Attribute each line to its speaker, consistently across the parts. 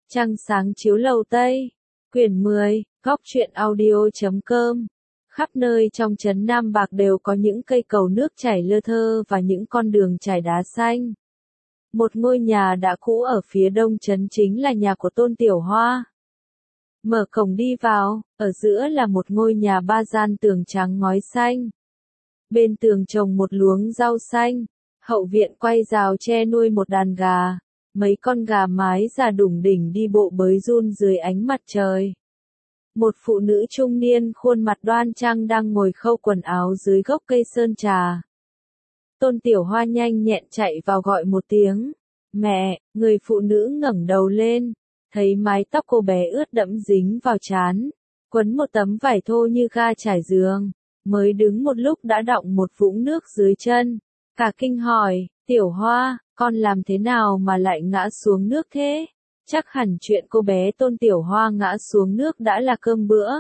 Speaker 1: Trăng sáng chiếu lầu Tây. Quyển 10, góc truyện audio.com. Khắp nơi trong trấn Nam Bạc đều có những cây cầu nước chảy lơ thơ và những con đường trải đá xanh. Một ngôi nhà đã cũ ở phía đông trấn chính là nhà của Tôn Tiểu Hoa. Mở cổng đi vào, ở giữa là một ngôi nhà ba gian tường trắng ngói xanh. Bên tường trồng một luống rau xanh, hậu viện quay rào tre nuôi một đàn gà. Mấy con gà mái già đủng đỉnh đi bộ bới run dưới ánh mặt trời. Một phụ nữ trung niên khuôn mặt đoan trang đang ngồi khâu quần áo dưới gốc cây sơn trà. Tôn Tiểu Hoa nhanh nhẹn chạy vào gọi một tiếng. Mẹ, người phụ nữ ngẩng đầu lên, thấy mái tóc cô bé ướt đẫm dính vào trán, quấn một tấm vải thô như ga trải giường, mới đứng một lúc đã đọng một vũng nước dưới chân. Cả kinh hỏi, Tiểu Hoa, con làm thế nào mà lại ngã xuống nước thế? Chắc hẳn chuyện cô bé Tôn Tiểu Hoa ngã xuống nước đã là cơm bữa.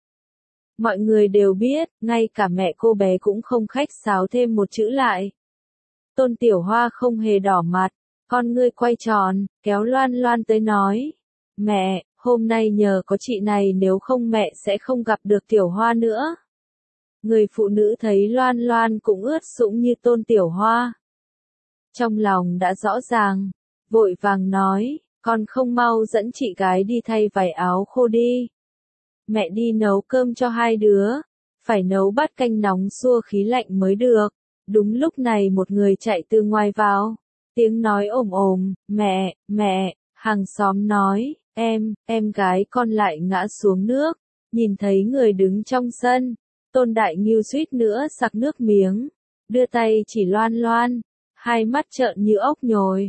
Speaker 1: Mọi người đều biết, ngay cả mẹ cô bé cũng không khách sáo thêm một chữ lại. Tôn Tiểu Hoa không hề đỏ mặt, con ngươi quay tròn, kéo Loan Loan tới nói. Mẹ, hôm nay nhờ có chị này nếu không mẹ sẽ không gặp được Tiểu Hoa nữa. Người phụ nữ thấy Loan Loan cũng ướt sũng như Tôn Tiểu Hoa. Trong lòng đã rõ ràng, vội vàng nói, con không mau dẫn chị gái đi thay vài áo khô đi. Mẹ đi nấu cơm cho hai đứa, phải nấu bát canh nóng xua khí lạnh mới được. Đúng lúc này một người chạy từ ngoài vào, tiếng nói ồm ồm, mẹ, hàng xóm nói, em gái con lại ngã xuống nước. Nhìn thấy người đứng trong sân, Tôn Đại Ngưu suýt nữa sặc nước miếng, đưa tay chỉ Loan Loan, hai mắt trợn như ốc nhồi.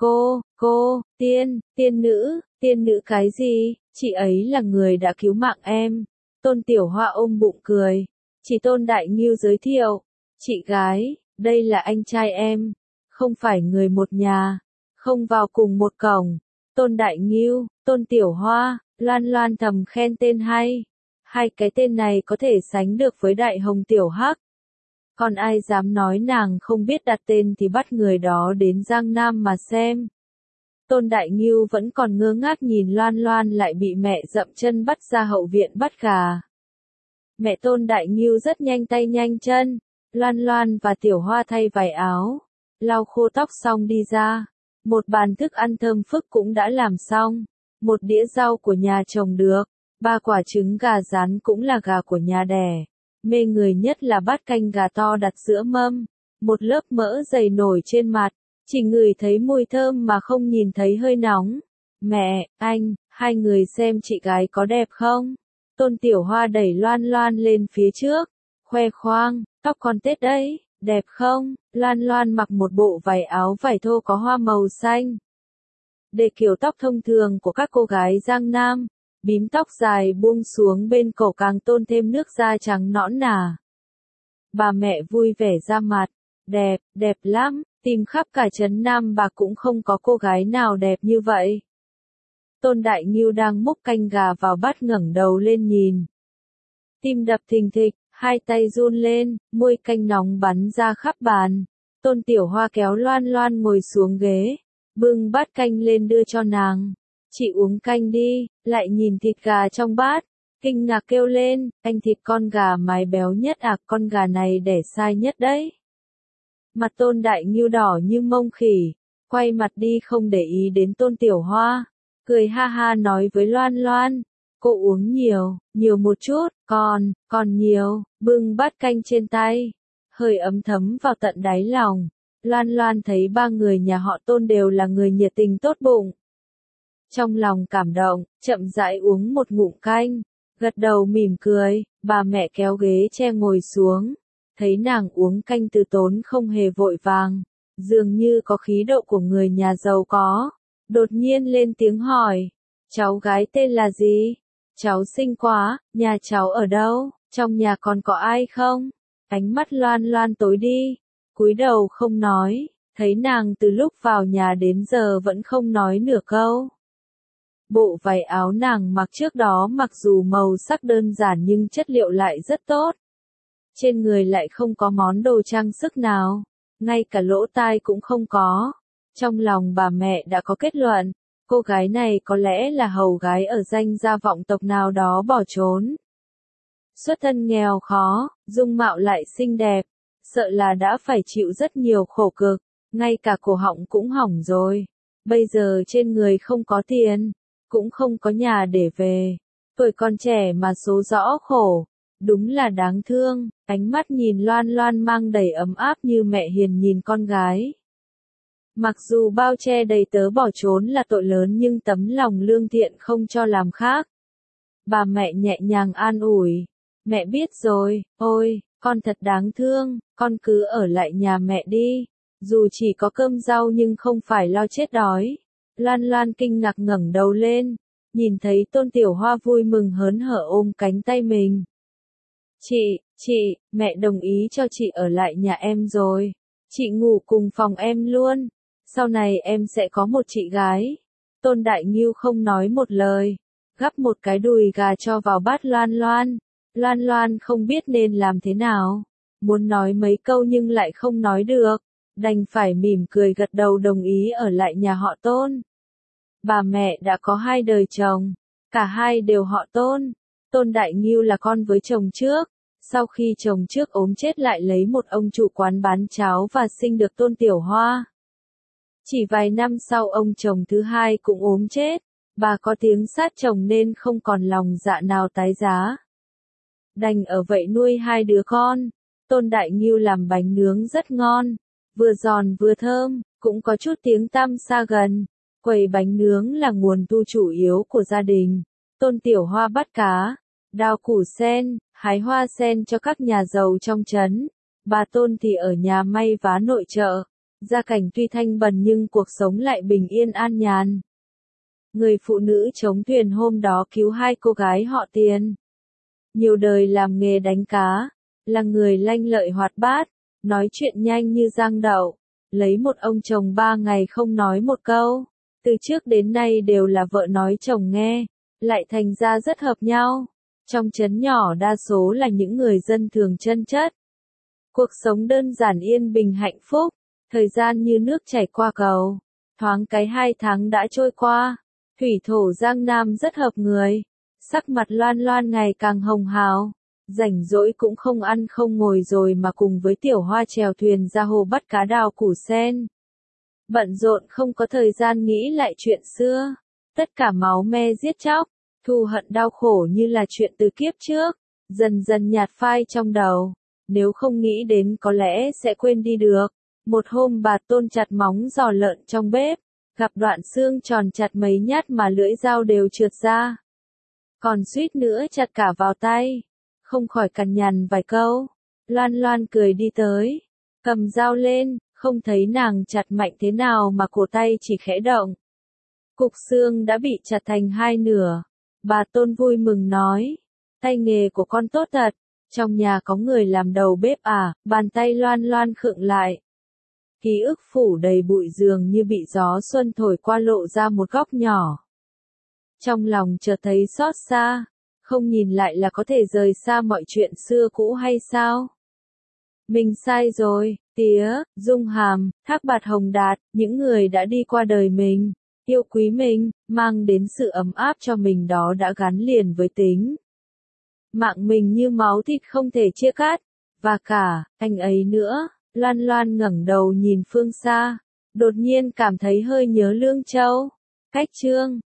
Speaker 1: Cô, tiên nữ cái gì, chị ấy là người đã cứu mạng em. Tôn Tiểu Hoa ôm bụng cười, chỉ Tôn Đại Ngưu giới thiệu, chị gái, đây là anh trai em, không phải người một nhà, không vào cùng một cổng. Tôn Đại Ngưu, Tôn Tiểu Hoa, Loan Loan thầm khen tên hay. Hai cái tên này có thể sánh được với Đại Hồng Tiểu Hắc. Còn ai dám nói nàng không biết đặt tên thì bắt người đó đến Giang Nam mà xem. Tôn Đại Ngưu vẫn còn ngơ ngác nhìn Loan Loan lại bị mẹ dậm chân bắt ra hậu viện bắt gà. Mẹ Tôn Đại Ngưu rất nhanh tay nhanh chân, Loan Loan và Tiểu Hoa thay vài áo, lau khô tóc xong đi ra. Một bàn thức ăn thơm phức cũng đã làm xong, một đĩa rau của nhà trồng được, 3 quả trứng gà rán cũng là gà của nhà đẻ. Mê người nhất là bát canh gà to đặt giữa mâm, một lớp mỡ dày nổi trên mặt, chỉ ngửi thấy mùi thơm mà không nhìn thấy hơi nóng. Mẹ, anh, hai người xem chị gái có đẹp không? Tôn Tiểu Hoa đẩy Loan Loan lên phía trước, khoe khoang, tóc con Tết đấy, đẹp không? Loan Loan mặc một bộ váy áo vải thô có hoa màu xanh. Để kiểu tóc thông thường của các cô gái Giang Nam, bím tóc dài buông xuống bên cổ càng tôn thêm nước da trắng nõn nà. Bà mẹ vui vẻ ra mặt, đẹp lắm, tìm khắp cả trấn Nam Bạc cũng không có cô gái nào đẹp như vậy. Tôn Đại Ngưu đang múc canh gà vào bát ngẩng đầu lên nhìn. Tim đập thình thịch, hai tay run lên, muôi canh nóng bắn ra khắp bàn. Tôn Tiểu Hoa kéo Loan Loan ngồi xuống ghế, bưng bát canh lên đưa cho nàng. Chị uống canh đi, lại nhìn thịt gà trong bát, kinh ngạc kêu lên, anh thịt con gà mái béo nhất à, con gà này đẻ sai nhất đấy. Mặt Tôn Đại Ngưu đỏ như mông khỉ, quay mặt đi không để ý đến Tôn Tiểu Hoa, cười ha ha nói với Loan Loan, cô uống nhiều một chút, còn nhiều, bưng bát canh trên tay, hơi ấm thấm vào tận đáy lòng. Loan Loan thấy ba người nhà họ Tôn đều là người nhiệt tình tốt bụng. Trong lòng cảm động, chậm rãi uống một ngụm canh, gật đầu mỉm cười, bà mẹ kéo ghế che ngồi xuống, thấy nàng uống canh từ tốn không hề vội vàng, dường như có khí độ của người nhà giàu có, đột nhiên lên tiếng hỏi, cháu gái tên là gì? Cháu xinh quá, nhà cháu ở đâu, trong nhà còn có ai không? Ánh mắt Loan Loan tối đi, cúi đầu không nói, thấy nàng từ lúc vào nhà đến giờ vẫn không nói nửa câu. Bộ váy áo nàng mặc trước đó mặc dù màu sắc đơn giản nhưng chất liệu lại rất tốt. Trên người lại không có món đồ trang sức nào, ngay cả lỗ tai cũng không có. Trong lòng bà mẹ đã có kết luận, Cô gái này có lẽ là hầu gái ở danh gia vọng tộc nào đó bỏ trốn. Xuất thân nghèo khó, dung mạo lại xinh đẹp, sợ là đã phải chịu rất nhiều khổ cực, ngay cả cổ họng cũng hỏng rồi. Bây giờ trên người không có tiền, cũng không có nhà để về. Tuổi còn trẻ mà số rõ khổ, đúng là đáng thương. Ánh mắt nhìn Loan Loan mang đầy ấm áp như mẹ hiền nhìn con gái. Mặc dù bao che đầy tớ bỏ trốn là tội lớn nhưng tấm lòng lương thiện không cho làm khác. Bà mẹ nhẹ nhàng an ủi. Mẹ biết rồi, ôi, con thật đáng thương, con cứ ở lại nhà mẹ đi. Dù chỉ có cơm rau nhưng không phải lo chết đói. Loan Loan kinh ngạc ngẩng đầu lên, nhìn thấy Tôn Tiểu Hoa vui mừng hớn hở ôm cánh tay mình. Chị, mẹ đồng ý cho chị ở lại nhà em rồi. Chị ngủ cùng phòng em luôn. Sau này em sẽ có một chị gái. Tôn Đại Ngưu không nói một lời, gắp một cái đùi gà cho vào bát Loan Loan. Loan Loan không biết nên làm thế nào. Muốn nói mấy câu nhưng lại không nói được. Đành phải mỉm cười gật đầu đồng ý ở lại nhà họ Tôn. Bà mẹ đã có 2 đời chồng, cả hai đều họ Tôn. Tôn Đại Ngưu là con với chồng trước, sau khi chồng trước ốm chết lại lấy một ông chủ quán bán cháo và sinh được Tôn Tiểu Hoa. Chỉ vài năm sau ông chồng thứ hai cũng ốm chết, bà có tiếng sát chồng nên không còn lòng dạ nào tái giá. Đành ở vậy nuôi 2 đứa con. Tôn Đại Ngưu làm bánh nướng rất ngon, vừa giòn vừa thơm, cũng có chút tiếng tăm xa gần. Quầy bánh nướng là nguồn thu chủ yếu của gia đình. Tôn Tiểu Hoa bắt cá, đào củ sen, hái hoa sen cho các nhà giàu trong trấn. Bà Tôn thì ở nhà may vá nội trợ. Gia cảnh tuy thanh bần nhưng cuộc sống lại bình yên an nhàn. Người phụ nữ chống thuyền hôm đó cứu 2 cô gái họ Tiền. Nhiều đời làm nghề đánh cá, là người lanh lợi hoạt bát, nói chuyện nhanh như giang đậu, lấy một ông chồng 3 ngày không nói một câu. Từ trước đến nay đều là vợ nói chồng nghe, lại thành ra rất hợp nhau. Trong trấn nhỏ đa số là những người dân thường chân chất. Cuộc sống đơn giản yên bình hạnh phúc, thời gian như nước chảy qua cầu. Thoáng cái 2 tháng đã trôi qua, thủy thổ Giang Nam rất hợp người. Sắc mặt Loan Loan ngày càng hồng hào, rảnh rỗi cũng không ăn không ngồi rồi mà cùng với Tiểu Hoa chèo thuyền ra hồ bắt cá đào củ sen. Bận rộn không có thời gian nghĩ lại chuyện xưa, tất cả máu me giết chóc, thù hận đau khổ như là chuyện từ kiếp trước, dần dần nhạt phai trong đầu, nếu không nghĩ đến có lẽ sẽ quên đi được. Một hôm bà Tôn chặt móng giò lợn trong bếp, gặp đoạn xương tròn chặt mấy nhát mà lưỡi dao đều trượt ra. Còn suýt nữa chặt cả vào tay, không khỏi cằn nhằn vài câu. Loan Loan cười đi tới, cầm dao lên, không thấy nàng chặt mạnh thế nào mà cổ tay chỉ khẽ động. Cục xương đã bị chặt thành 2 nửa. Bà Tôn vui mừng nói, tay nghề của con tốt thật, trong nhà có người làm đầu bếp à? Bàn tay Loan Loan khựng lại. Ký ức phủ đầy bụi dường như bị gió xuân thổi qua lộ ra một góc nhỏ. Trong lòng chợt thấy xót xa, không nhìn lại là có thể rời xa mọi chuyện xưa cũ hay sao? Mình sai rồi, tía, Dung Hàm, Thác Bạt Hồng Đạt, những người đã đi qua đời mình, yêu quý mình, mang đến sự ấm áp cho mình đó đã gắn liền với tính mạng mình như máu thịt không thể chia cắt, và cả, anh ấy nữa. Loan Loan ngẩng đầu nhìn phương xa, đột nhiên cảm thấy hơi nhớ Lương Châu. Cách Trương